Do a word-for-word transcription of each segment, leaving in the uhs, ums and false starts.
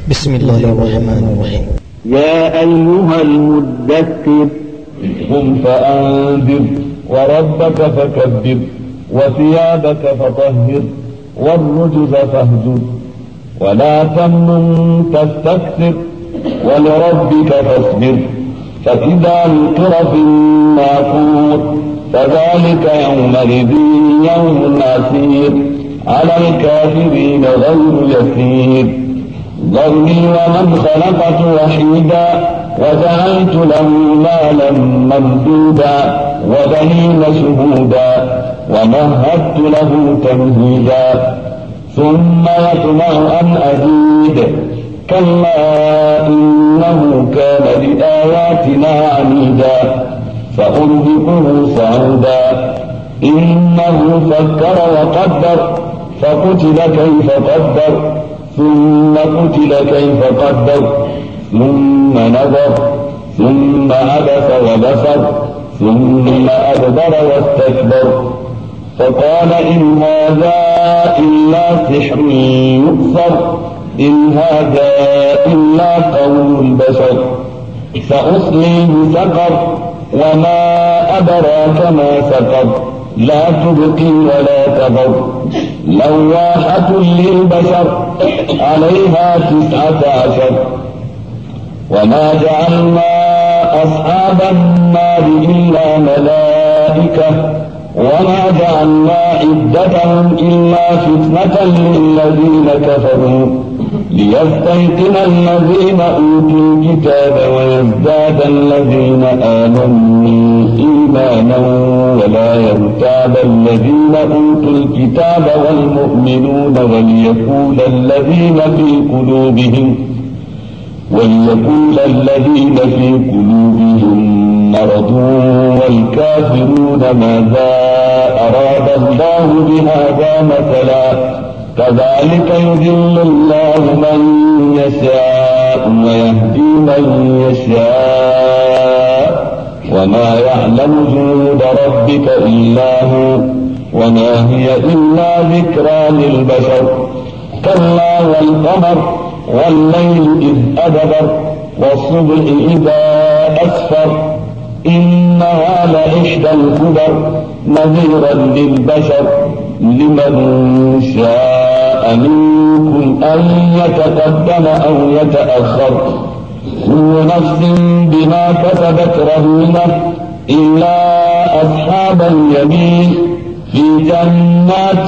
بسم الله الرحمن الرحيم. يا أيها المدثر قم فأنذر وربك فكبر وثيابك فطهر والرجز فاهجر ولا تمنن تستكثر ولربك فاصبر فإذا نقر في الناقور فذلك يومئذ يوم عسير على الكافرين غير يسير. ذرني ومن خلقت وحيدا وجعلت له مالا ممدودا وبنين شهودا ومهدت له تمهيدا ثم يطمع أن أزيد كلا إنه كان لآياتنا عنيدا فأرهقه صعودا إنه فكر وقدر فقتل كيف قدر ثم قتل كيف قدر ثم نظر ثم عبس وبصر ثم أدبر واستكبر فقال إن هذا إلا سحر يؤثر إن هذا إلا قول البشر سأصليه سقر وما أدراك ما سقر لا تبقي ولا تضر لواحة للبشر عليها تسعة عشر. وما جعلنا أصحاب النار إلا ملائكة وما جعلنا عدتهم إلا فتنة للذين كفروا ليستيقن الذين أوتوا الكتاب ويزداد الذين آمنوا إيمانا ولا يرتاب الذين أوتوا الكتاب والمؤمنون وليقول الذين في قلوبهم وليقول الذين في قلوبهم مرض والكافرون ماذا أراد الله بهذا مثلا كذلك يضل الله من يشاء ويهدي من يشاء وما يعلم جنود ربك إلا هو وما هي إلا ذكرى للبشر. كلا والقمر والليل إذ أدبر والصبح إذا أسفر إنها لإحدى الكبر نذيرا للبشر لمن شاء منكم أن يتقدم أو يتأخر كل نفس بما كسبت رهينة إلا أصحاب اليمين في جنات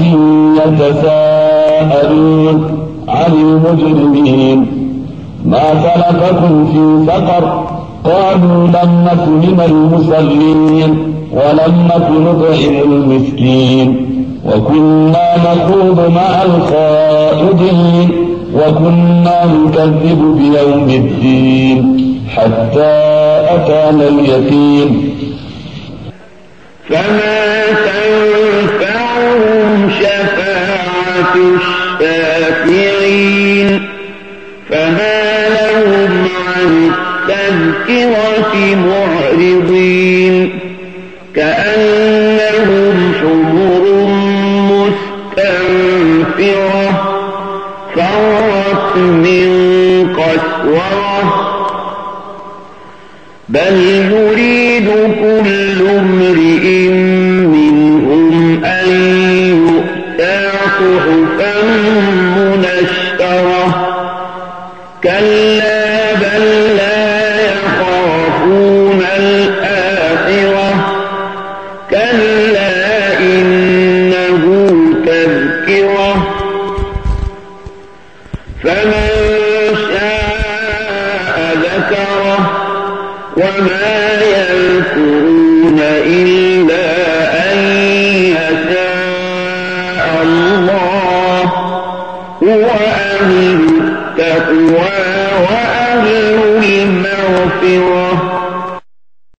يتساءلون عن المجرمين ما سلككم في سقر قالوا لم نك من المصلين ولم نك نطعم المسكين وكنا نخوض مع الخائضين وكنا نكذب بيوم الدين حتى أتانا اليقين. فما تنفعهم شفاعة الشافعين فما لهم عن التذكرة معرضين كأنهم حمر مستنفرة فرت من قسورة بل يريد كل امرئ منهم أن يؤتى صحفا منشرة كلا بل لا يخافون الآخرة كلا إنه تذكرة فمن شاء ذكره وما يذكرون إلا أن يشاء الله هو أهل التقوى وأهل المغفرة.